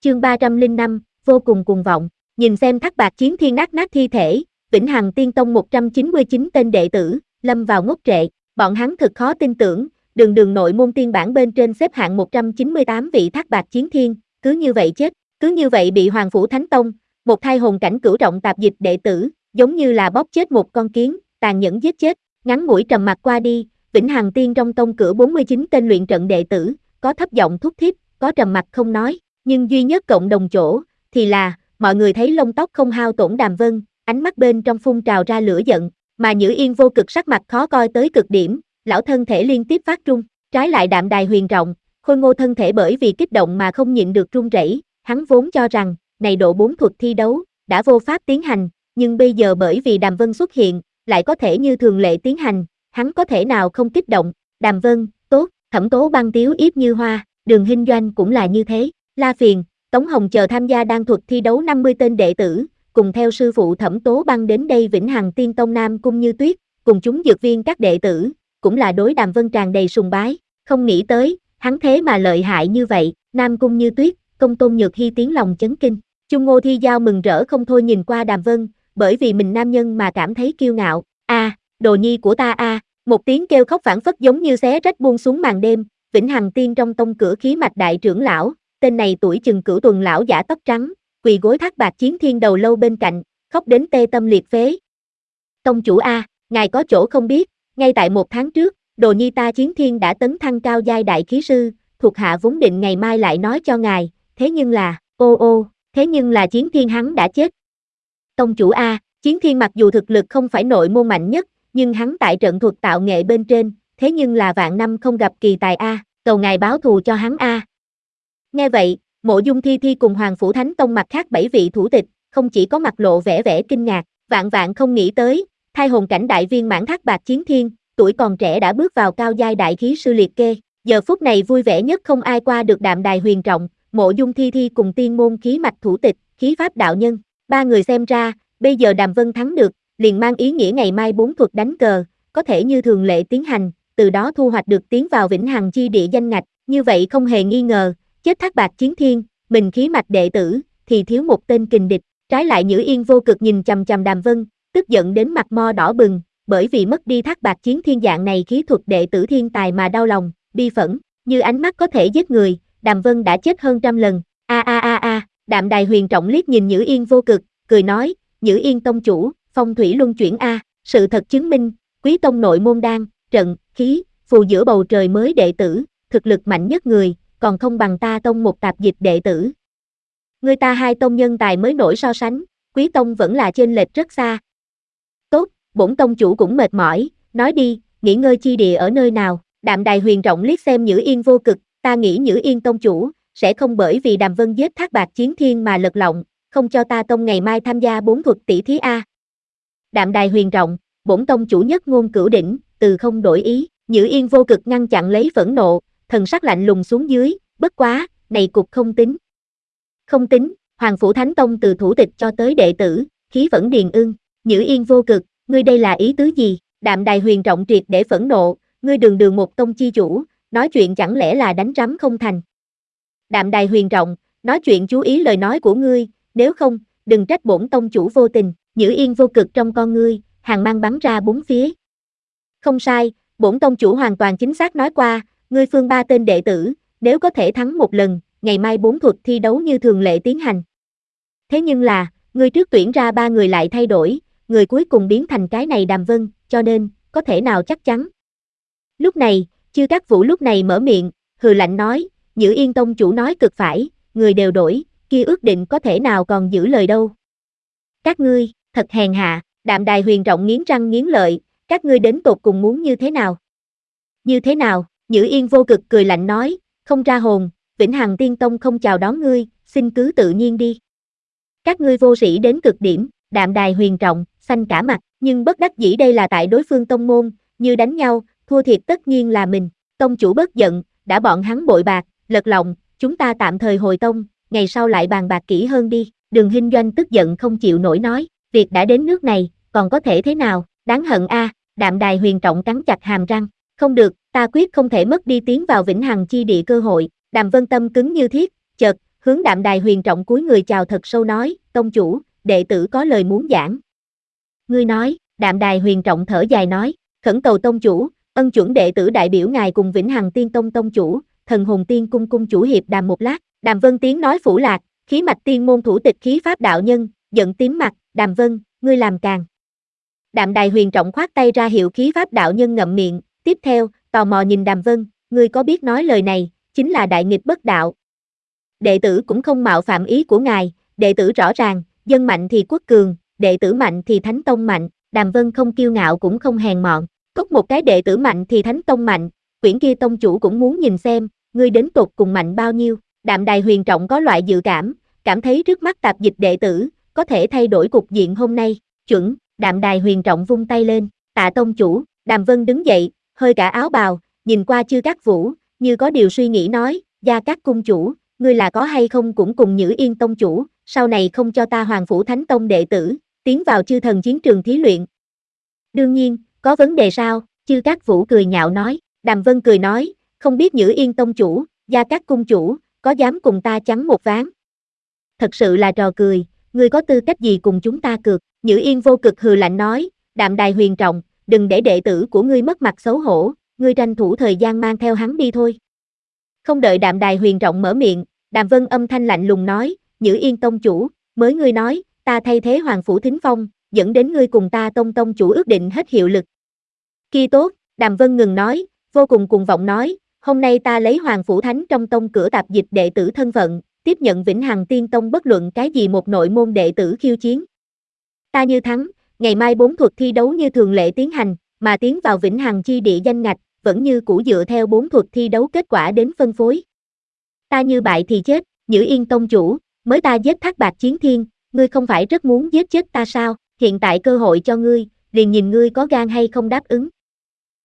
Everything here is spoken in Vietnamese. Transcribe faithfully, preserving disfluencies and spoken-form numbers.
Chương ba trăm lẻ năm, vô cùng cuồng vọng. Nhìn xem Thác Bạt Chiến Thiên nát nát thi thể, Vĩnh Hằng Tiên Tông một trăm chín mươi chín tên đệ tử, lâm vào ngốc trệ. Bọn hắn thực khó tin tưởng, đường đường nội môn tiên bản bên trên xếp hạng một trăm chín mươi tám vị Thác Bạt Chiến Thiên, cứ như vậy chết, cứ như vậy bị Hoàng Phủ Thánh Tông, một thai hồn cảnh cửu trọng tạp dịch đệ tử, giống như là bóp chết một con kiến, tàn nhẫn giết chết. Ngắn ngủi trầm mặc qua đi, Vĩnh Hằng Tiên trong tông cử bốn mươi chín tên luyện trận đệ tử, có thấp giọng thúc thiết, có trầm mặc không nói, nhưng duy nhất cộng đồng chỗ, thì là, mọi người thấy lông tóc không hao tổn Đàm Vân, ánh mắt bên trong phun trào ra lửa giận, mà Nhữ Yên vô cực sắc mặt khó coi tới cực điểm, lão thân thể liên tiếp phát run, trái lại Đạm Đài Huyền Trọng, khôi ngô thân thể bởi vì kích động mà không nhịn được run rẩy, hắn vốn cho rằng, này độ bốn thuật thi đấu, đã vô pháp tiến hành, nhưng bây giờ bởi vì Đàm Vân xuất hiện, lại có thể như thường lệ tiến hành, hắn có thể nào không kích động. Đàm Vân, tốt, Thẩm Tố Băng tiếu yếp như hoa, Đường Hinh Doanh cũng là như thế, La Phiền, Tống Hồng chờ tham gia đan thuật thi đấu năm mươi tên đệ tử, cùng theo sư phụ Thẩm Tố Băng đến đây Vĩnh Hằng Tiên Tông Nam Cung Như Tuyết, cùng chúng dược viên các đệ tử, cũng là đối Đàm Vân tràn đầy sùng bái, không nghĩ tới, hắn thế mà lợi hại như vậy. Nam Cung Như Tuyết, Công Tôn Nhược Hy tiếng lòng chấn kinh, Chung Ngô Thi Giao mừng rỡ không thôi nhìn qua Đàm Vân, bởi vì mình nam nhân mà cảm thấy kiêu ngạo. A, đồ nhi của ta a, một tiếng kêu khóc phảng phất giống như xé rách buông xuống màn đêm. Vĩnh Hằng Tiên trong tông cửa khí mạch đại trưởng lão, tên này tuổi chừng cửu tuần lão giả tóc trắng, quỳ gối Thác Bạt Chiến Thiên đầu lâu bên cạnh, khóc đến tê tâm liệt phế. Tông chủ a, ngài có chỗ không biết, ngay tại một tháng trước, đồ nhi ta Chiến Thiên đã tấn thăng cao giai đại khí sư, thuộc hạ vốn định ngày mai lại nói cho ngài, thế nhưng là, ô ô, thế nhưng là Chiến Thiên hắn đã chết. Tông chủ a, Chiến Thiên mặc dù thực lực không phải nội môn mạnh nhất, nhưng hắn tại trận thuật tạo nghệ bên trên, thế nhưng là vạn năm không gặp kỳ tài a, cầu ngài báo thù cho hắn a. Nghe vậy, Mộ Dung Thi Thi cùng Hoàng Phủ Thánh Tông mặt khác bảy vị thủ tịch, không chỉ có mặt lộ vẻ vẻ kinh ngạc, vạn vạn không nghĩ tới, thai hồn cảnh đại viên mãn Thác Bạt Chiến Thiên, tuổi còn trẻ đã bước vào cao giai đại khí sư liệt kê, giờ phút này vui vẻ nhất không ai qua được Đạm Đài Huyền Trọng, Mộ Dung Thi Thi cùng tiên môn khí mạch thủ tịch, khí pháp đạo nhân, ba người xem ra, bây giờ Đàm Vân thắng được, liền mang ý nghĩa ngày mai bốn thuật đánh cờ, có thể như thường lệ tiến hành, từ đó thu hoạch được tiến vào Vĩnh Hằng chi địa danh ngạch, như vậy không hề nghi ngờ, chết Thác Bạt Chiến Thiên, mình khí mạch đệ tử, thì thiếu một tên kình địch, trái lại Nhữ Yên vô cực nhìn chằm chằm Đàm Vân, tức giận đến mặt mo đỏ bừng, bởi vì mất đi Thác Bạt Chiến Thiên dạng này khí thuật đệ tử thiên tài mà đau lòng, bi phẫn, như ánh mắt có thể giết người, Đàm Vân đã chết hơn trăm lần, a a a a, Đạm Đài Huyền Trọng liếc nhìn Nhữ Yên vô cực, cười nói, Nhữ Yên tông chủ, phong thủy luân chuyển a, sự thật chứng minh, quý tông nội môn đan, trận, khí, phù giữa bầu trời mới đệ tử, thực lực mạnh nhất người, còn không bằng ta tông một tạp dịch đệ tử. Người ta hai tông nhân tài mới nổi so sánh, quý tông vẫn là chênh lệch rất xa. Tốt, bổn tông chủ cũng mệt mỏi, nói đi, nghỉ ngơi chi địa ở nơi nào? Đạm Đài Huyền Trọng liếc xem Nhữ Yên vô cực, ta nghĩ Nhữ Yên tông chủ, sẽ không bởi vì Đàm Vân giết Thác Bạt Chiến Thiên mà lật lọng, không cho ta tông ngày mai tham gia bốn thuật tỷ thí a. Đạm Đài Huyền Trọng, bổn tông chủ nhất ngôn cửu đỉnh, từ không đổi ý. Nhữ Yên vô cực ngăn chặn lấy phẫn nộ, thần sắc lạnh lùng xuống dưới, bất quá, này cục không tính. Không tính, Hoàng Phủ Thánh Tông từ thủ tịch cho tới đệ tử, khí vẫn điền ưng. Nhữ Yên vô cực, ngươi đây là ý tứ gì? Đạm Đài Huyền Trọng triệt để phẫn nộ, ngươi đường đường một tông chi chủ, nói chuyện chẳng lẽ là đánh rắm không thành? Đạm Đài Huyền Trọng, nói chuyện chú ý lời nói của ngươi, nếu không, đừng trách bổn tông chủ vô tình. Nhữ Yên vô cực trong con ngươi, hàng mang bắn ra bốn phía. Không sai, bổn tông chủ hoàn toàn chính xác nói qua, ngươi phương ba tên đệ tử, nếu có thể thắng một lần, ngày mai bốn thuật thi đấu như thường lệ tiến hành. Thế nhưng là, ngươi trước tuyển ra ba người lại thay đổi, người cuối cùng biến thành cái này Đàm Vân, cho nên, có thể nào chắc chắn. Lúc này, Chư Các Vũ lúc này mở miệng, hừ lạnh nói, Nhữ Yên tông chủ nói cực phải, người đều đổi, kia ước định có thể nào còn giữ lời đâu. Các ngươi, thật hèn hạ, Đạm Đài Huyền Trọng nghiến răng nghiến lợi, các ngươi đến tột cùng muốn như thế nào? Như thế nào? Nhữ Yên vô cực cười lạnh nói, không ra hồn, Vĩnh Hằng Tiên Tông không chào đón ngươi, xin cứ tự nhiên đi. Các ngươi vô sĩ đến cực điểm, Đạm Đài Huyền Trọng, xanh cả mặt, nhưng bất đắc dĩ đây là tại đối phương tông môn, như đánh nhau, thua thiệt tất nhiên là mình. Tông chủ bất giận, đã bọn hắn bội bạc, lật lọng, chúng ta tạm thời hồi tông, ngày sau lại bàn bạc kỹ hơn đi. Đường Hinh Doanh tức giận không chịu nổi nói, việc đã đến nước này, còn có thể thế nào, đáng hận a. Đạm Đài Huyền Trọng cắn chặt hàm răng, không được, ta quyết không thể mất đi tiến vào Vĩnh Hằng chi địa cơ hội. Đàm Vân tâm cứng như thiết, chợt, hướng Đạm Đài Huyền Trọng cúi người chào thật sâu nói, tông chủ, đệ tử có lời muốn giảng. Ngươi nói, Đạm Đài Huyền Trọng thở dài nói, khẩn cầu tông chủ, ân chuẩn đệ tử đại biểu ngài cùng Vĩnh Hằng Tiên Tông tông chủ, Thần Hồn Tiên cung cung chủ hiệp đàm một lát. Đàm Vân tiếng nói phủ lạc, khí mạch tiên môn thủ tịch khí pháp đạo nhân, giận tím mặt, Đàm Vân, ngươi làm càng. Đạm Đài Huyền Trọng khoát tay ra hiệu khí pháp đạo nhân ngậm miệng, tiếp theo, tò mò nhìn Đàm Vân, ngươi có biết nói lời này, chính là đại nghịch bất đạo. Đệ tử cũng không mạo phạm ý của ngài, đệ tử rõ ràng, dân mạnh thì quốc cường, đệ tử mạnh thì thánh tông mạnh, Đàm Vân không kiêu ngạo cũng không hèn mọn, cốc một cái đệ tử mạnh thì thánh tông mạnh, quyển kia tông chủ cũng muốn nhìn xem, ngươi đến tột cùng mạnh bao nhiêu. Đạm Đài Huyền Trọng có loại dự cảm, cảm thấy trước mắt tạp dịch đệ tử, có thể thay đổi cục diện hôm nay, chuẩn, Đạm Đài Huyền Trọng vung tay lên, tạ tông chủ, Đàm Vân đứng dậy, hơi cả áo bào, nhìn qua Chư Cát Vũ, như có điều suy nghĩ nói, Gia Cát cung chủ, ngươi là có hay không cũng cùng Nhữ Yên tông chủ, sau này không cho ta Hoàng Phủ Thánh Tông đệ tử, tiến vào chư thần chiến trường thí luyện. Đương nhiên, có vấn đề sao, Chư Cát Vũ cười nhạo nói, Đàm Vân cười nói, không biết Nhữ Yên tông chủ, Gia Cát cung chủ, có dám cùng ta chắn một ván? Thật sự là trò cười, ngươi có tư cách gì cùng chúng ta cược? Nhữ Yên vô cực hừ lạnh nói, Đạm Đài Huyền Trọng, đừng để đệ tử của ngươi mất mặt xấu hổ, ngươi tranh thủ thời gian mang theo hắn đi thôi. Không đợi Đạm Đài Huyền Trọng mở miệng, Đàm Vân âm thanh lạnh lùng nói, Nhữ Yên tông chủ, mới ngươi nói, ta thay thế Hoàng Phủ Thính Phong, dẫn đến ngươi cùng ta tông tông chủ ước định hết hiệu lực. Kia tốt, Đàm Vân ngừng nói, vô cùng cuồng vọng nói, hôm nay ta lấy Hoàng Phủ Thánh trong tông cửa tạp dịch đệ tử thân phận, tiếp nhận Vĩnh Hằng Tiên Tông bất luận cái gì một nội môn đệ tử khiêu chiến. Ta như thắng, ngày mai bốn thuật thi đấu như thường lệ tiến hành, mà tiến vào Vĩnh Hằng chi địa danh ngạch, vẫn như cũ dựa theo bốn thuật thi đấu kết quả đến phân phối. Ta như bại thì chết, Nhữ Yên tông chủ, mới ta giết Thác Bạt Chiến Thiên, ngươi không phải rất muốn giết chết ta sao, hiện tại cơ hội cho ngươi, liền nhìn ngươi có gan hay không đáp ứng.